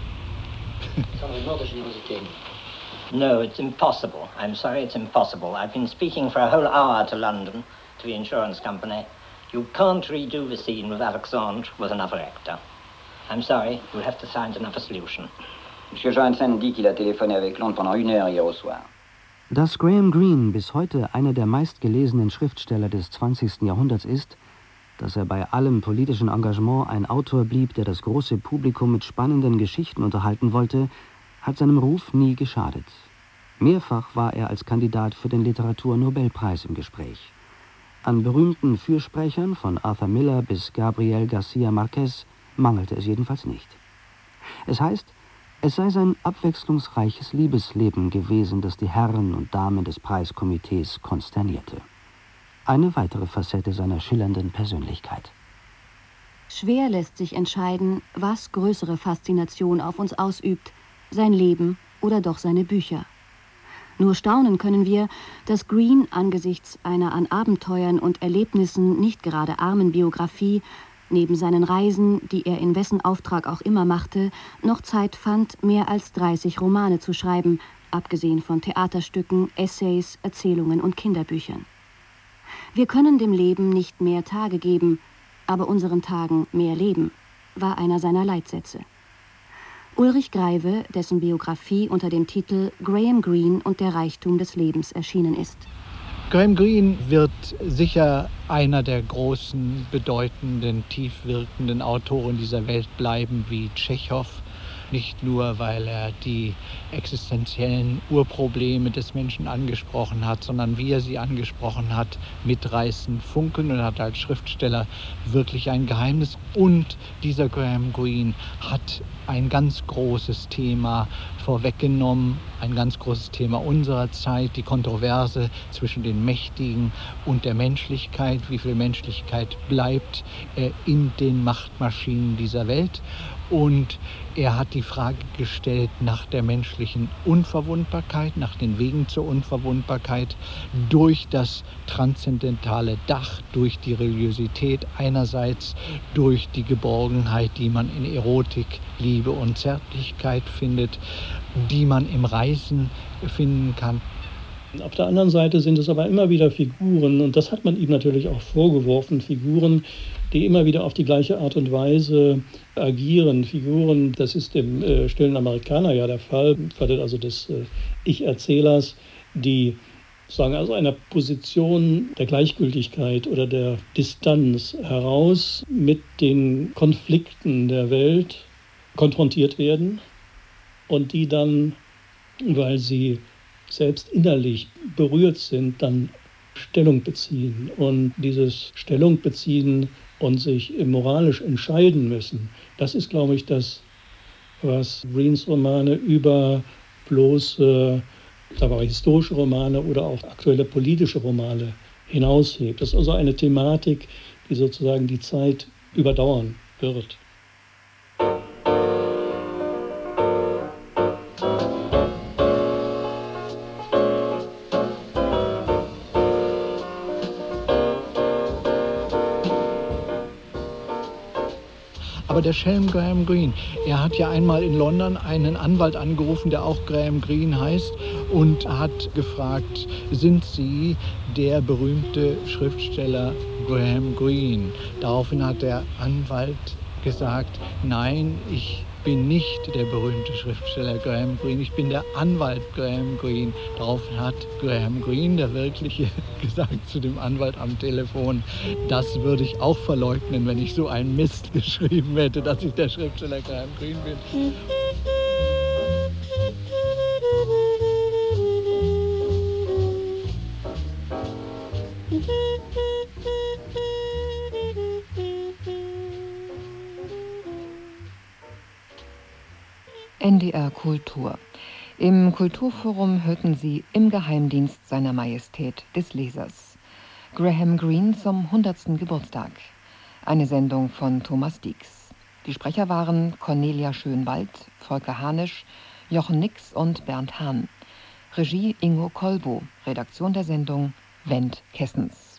No, it's impossible. I'm sorry, it's impossible. I've been speaking for a whole hour to London, to the insurance company. You can't redo the scene with Alexandre with another actor. I'm sorry, you'll have to find another solution. Monsieur Johansen dit qu'il a téléphoné avec Londres pendant 1 heure hier au soir. Dass Graham Greene bis heute einer der meistgelesenen Schriftsteller des 20. Jahrhunderts ist, dass er bei allem politischen Engagement ein Autor blieb, der das große Publikum mit spannenden Geschichten unterhalten wollte, hat seinem Ruf nie geschadet. Mehrfach war er als Kandidat für den Literaturnobelpreis im Gespräch. An berühmten Fürsprechern von Arthur Miller bis Gabriel García Márquez mangelte es jedenfalls nicht. Es heißt, es sei sein abwechslungsreiches Liebesleben gewesen, das die Herren und Damen des Preiskomitees konsternierte. Eine weitere Facette seiner schillernden Persönlichkeit. Schwer lässt sich entscheiden, was größere Faszination auf uns ausübt, sein Leben oder doch seine Bücher. Nur staunen können wir, dass Greene angesichts einer an Abenteuern und Erlebnissen nicht gerade armen Biografie, neben seinen Reisen, die er in wessen Auftrag auch immer machte, noch Zeit fand, mehr als 30 Romane zu schreiben, abgesehen von Theaterstücken, Essays, Erzählungen und Kinderbüchern. Wir können dem Leben nicht mehr Tage geben, aber unseren Tagen mehr Leben, war einer seiner Leitsätze. Ulrich Greive, dessen Biografie unter dem Titel Graham Greene und der Reichtum des Lebens erschienen ist. Graham Greene wird sicher einer der großen, bedeutenden, tiefwirkenden Autoren dieser Welt bleiben, wie Tschechow. Nicht nur, weil er die existenziellen Urprobleme des Menschen angesprochen hat, sondern wie er sie angesprochen hat, mitreißend funkeln, und hat als Schriftsteller wirklich ein Geheimnis. Und dieser Graham Greene hat ein ganz großes Thema vorweggenommen, ein ganz großes Thema unserer Zeit, die Kontroverse zwischen den Mächtigen und der Menschlichkeit. Wie viel Menschlichkeit bleibt in den Machtmaschinen dieser Welt? Und er hat die Frage gestellt nach der menschlichen Unverwundbarkeit, nach den Wegen zur Unverwundbarkeit durch das transzendentale Dach, durch die Religiosität einerseits, durch die Geborgenheit, die man in Erotik, Liebe und Zärtlichkeit findet, die man im Reisen finden kann. Auf der anderen Seite sind es aber immer wieder Figuren, und das hat man ihm natürlich auch vorgeworfen, Figuren, die immer wieder auf die gleiche Art und Weise agieren. Figuren, das ist im Stillen Amerikaner ja der Fall, also des Ich-Erzählers, die sagen, aus einer Position der Gleichgültigkeit oder der Distanz heraus mit den Konflikten der Welt konfrontiert werden und die dann, weil sie selbst innerlich berührt sind, dann Stellung beziehen. Und dieses Stellung beziehen und sich moralisch entscheiden müssen, das ist, glaube ich, das, was Greenes Romane über bloße historische Romane oder auch aktuelle politische Romane hinaushebt. Das ist also eine Thematik, die sozusagen die Zeit überdauern wird. Aber der Schelm Graham Greene, er hat ja einmal in London einen Anwalt angerufen, der auch Graham Greene heißt, und hat gefragt, sind Sie der berühmte Schriftsteller Graham Greene? Daraufhin hat der Anwalt gesagt, nein, ich bin nicht der berühmte Schriftsteller Graham Greene, ich bin der Anwalt Graham Greene. Daraufhin hat Graham Greene, der Wirkliche, gesagt zu dem Anwalt am Telefon, das würde ich auch verleugnen, wenn ich so einen Mist geschrieben hätte, dass ich der Schriftsteller Graham Greene bin. NDR Kultur. Im Kulturforum hörten Sie Im Geheimdienst seiner Majestät des Lesers. Graham Greene zum 100. Geburtstag. Eine Sendung von Thomas Dix. Die Sprecher waren Cornelia Schönwald, Volker Hanisch, Jochen Nix und Bernd Hahn. Regie Ingo Kolbo. Redaktion der Sendung Wendt Kessens.